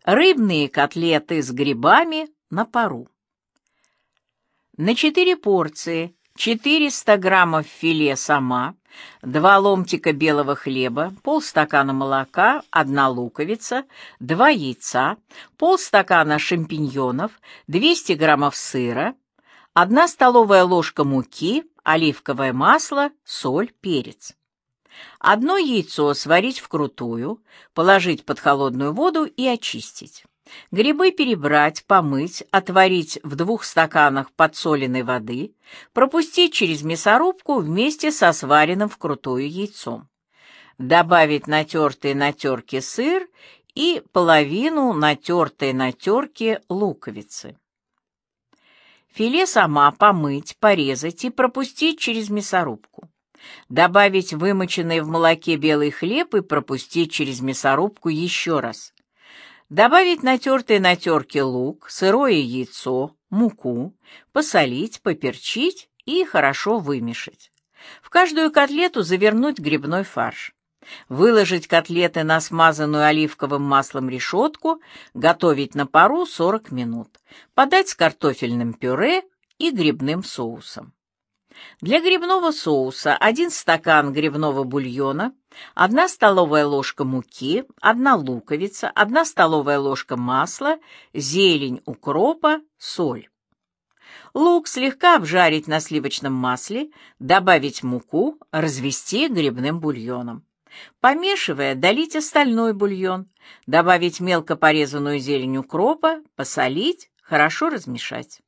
Рыбные котлеты с грибами на пару. На 4 порции 400 граммов филе сама, 2 ломтика белого хлеба, полстакана молока, 1 луковица, 2 яйца, полстакана шампиньонов, 200 граммов сыра, 1 столовая ложка муки, оливковое масло, соль, перец. 1 яйцо сварить вкрутую, положить под холодную воду и очистить. Грибы перебрать, помыть, отварить в 2 стаканах подсоленной воды, пропустить через мясорубку вместе со сваренным вкрутую яйцом. Добавить натертый на терке сыр и половину натертой на терке луковицы. Филе сама помыть, порезать и пропустить через мясорубку. Добавить вымоченный в молоке белый хлеб и пропустить через мясорубку еще раз. Добавить натертый на терке лук, сырое яйцо, муку, посолить, поперчить и хорошо вымешать. В каждую котлету завернуть грибной фарш. Выложить котлеты на смазанную оливковым маслом решетку, готовить на пару 40 минут. Подать с картофельным пюре и грибным соусом. Для грибного соуса 1 стакан грибного бульона, 1 столовая ложка муки, 1 луковица, 1 столовая ложка масла, зелень укропа, соль. Лук слегка обжарить на сливочном масле, добавить муку, развести грибным бульоном. Помешивая, долить остальной бульон, добавить мелко порезанную зелень укропа, посолить, хорошо размешать.